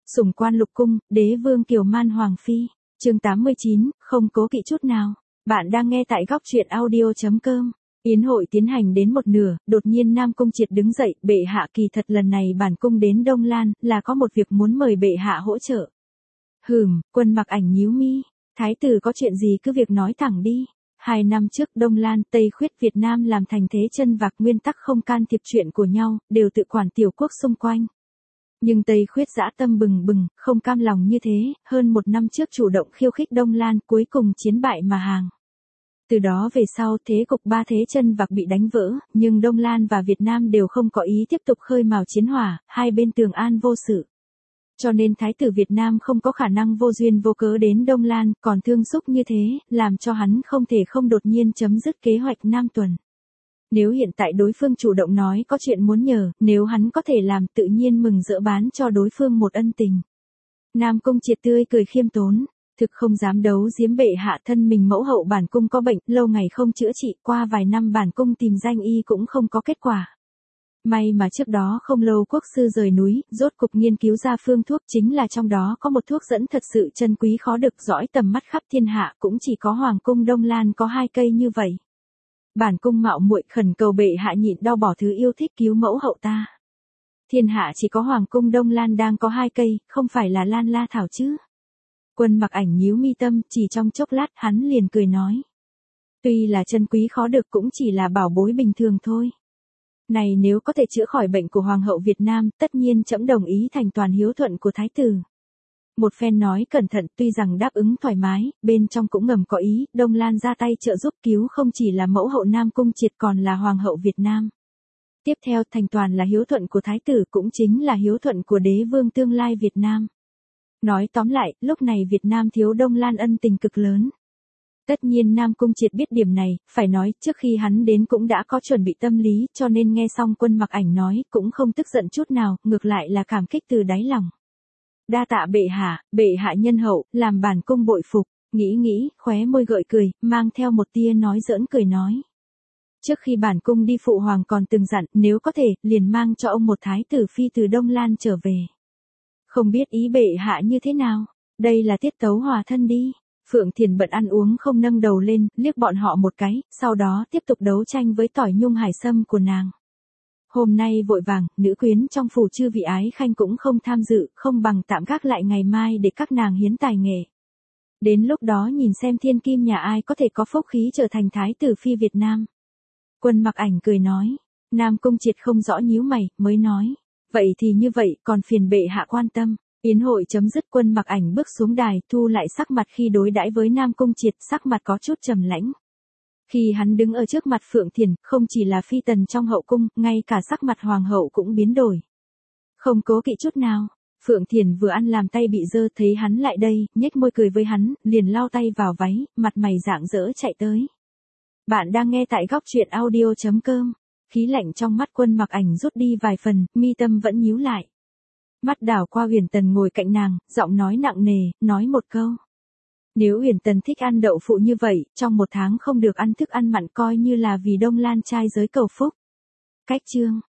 Sủng quan lục cung, đế vương kiều man hoàng phi. Chương 89, không cố kỵ chút nào. Bạn đang nghe tại góc truyện audio.com. Yến hội tiến hành đến một nửa, đột nhiên Nam Cung Triệt đứng dậy, bệ hạ kỳ thật lần này bản cung đến Đông Lan, là có một việc muốn mời bệ hạ hỗ trợ. Quân Mặc Ảnh nhíu mi, thái tử có chuyện gì cứ việc nói thẳng đi. 2 năm trước Đông Lan, Tây Khuyết Việt Nam làm thành thế chân vạc nguyên tắc không can thiệp chuyện của nhau, đều tự quản tiểu quốc xung quanh. Nhưng Tây Khuyết dã tâm bừng bừng, không cam lòng như thế, hơn 1 năm trước chủ động khiêu khích Đông Lan, cuối cùng chiến bại mà hàng. Từ đó về sau thế cục 3 thế chân vạc bị đánh vỡ, nhưng Đông Lan và Việt Nam đều không có ý tiếp tục khơi mào chiến hỏa, hai bên tường an vô sự. Cho nên Thái tử Việt Nam không có khả năng vô duyên vô cớ đến Đông Lan, còn thương xúc như thế, làm cho hắn không thể không đột nhiên chấm dứt kế hoạch Nam Tuần. Nếu hiện tại đối phương chủ động nói có chuyện muốn nhờ, nếu hắn có thể làm tự nhiên mừng rỡ bán cho đối phương một ân tình. Nam Cung Triệt tươi cười khiêm tốn, thực không dám đấu giếm bệ hạ, thân mình mẫu hậu bản cung có bệnh, lâu ngày không chữa trị, qua vài năm bản cung tìm danh y cũng không có kết quả. May mà trước đó không lâu quốc sư rời núi, rốt cục nghiên cứu ra phương thuốc, chính là trong đó có một thuốc dẫn thật sự chân quý khó được dõi tầm mắt khắp thiên hạ, cũng chỉ có Hoàng cung Đông Lan có 2 cây như vậy. Bản cung mạo muội khẩn cầu bệ hạ nhịn đau bỏ thứ yêu thích cứu mẫu hậu ta. Thiên hạ chỉ có Hoàng cung Đông Lan đang có 2 cây, không phải là Lan La thảo chứ. Quân Mặc Ảnh nhíu mi tâm, chỉ trong chốc lát hắn liền cười nói. Tuy là chân quý khó được cũng chỉ là bảo bối bình thường thôi. Này nếu có thể chữa khỏi bệnh của Hoàng hậu Việt Nam, tất nhiên trẫm đồng ý thành toàn hiếu thuận của Thái tử. Một phen nói cẩn thận, tuy rằng đáp ứng thoải mái, bên trong cũng ngầm có ý, Đông Lan ra tay trợ giúp cứu không chỉ là mẫu hậu Nam Cung Triệt còn là Hoàng hậu Việt Nam. Tiếp theo thành toàn là hiếu thuận của Thái tử, cũng chính là hiếu thuận của đế vương tương lai Việt Nam. Nói tóm lại, lúc này Việt Nam thiếu Đông Lan ân tình cực lớn. Tất nhiên Nam Cung Triệt biết điểm này, phải nói trước khi hắn đến cũng đã có chuẩn bị tâm lý, cho nên nghe xong Quân Mặc Ảnh nói cũng không tức giận chút nào, ngược lại là cảm kích từ đáy lòng. Đa tạ bệ hạ nhân hậu, làm bản cung bội phục, nghĩ, khóe môi gợi cười, mang theo một tia nói giỡn cười nói. Trước khi bản cung đi phụ hoàng còn từng dặn, nếu có thể, liền mang cho ông một thái tử phi từ Đông Lan trở về. Không biết ý bệ hạ như thế nào, đây là tiết tấu hòa thân đi. Phượng Thiền bận ăn uống không nâng đầu lên, liếc bọn họ một cái, sau đó tiếp tục đấu tranh với tỏi nhung hải sâm của nàng. Hôm nay vội vàng, nữ quyến trong phủ chư vị ái khanh cũng không tham dự, không bằng tạm gác lại ngày mai để các nàng hiến tài nghệ. Đến lúc đó nhìn xem thiên kim nhà ai có thể có phúc khí trở thành thái tử phi Việt Nam. Quân Mặc Ảnh cười nói, Nam Cung Triệt không rõ nhíu mày, mới nói, vậy thì như vậy, còn phiền bệ hạ quan tâm. Yến hội chấm dứt, Quân Mặc Ảnh bước xuống đài, thu lại sắc mặt khi đối đãi với Nam Cung Triệt, sắc mặt có chút trầm lãnh. Khi hắn đứng ở trước mặt Phượng Thiền, không chỉ là phi tần trong hậu cung, ngay cả sắc mặt hoàng hậu cũng biến đổi. Không cố kỵ chút nào, Phượng Thiền vừa ăn làm tay bị dơ, thấy hắn lại đây, nhếch môi cười với hắn, liền lau tay vào váy, mặt mày rạng rỡ chạy tới. Bạn đang nghe tại góc truyện audio.com. Khí lạnh trong mắt Quân Mặc Ảnh rút đi vài phần, mi tâm vẫn nhíu lại. Mắt đảo qua Huyền Tần ngồi cạnh nàng, giọng nói nặng nề, nói một câu. Nếu Huyền Tần thích ăn đậu phụ như vậy, trong 1 tháng không được ăn thức ăn mặn coi như là vì Đông Lan trai giới cầu phúc. Cách chương.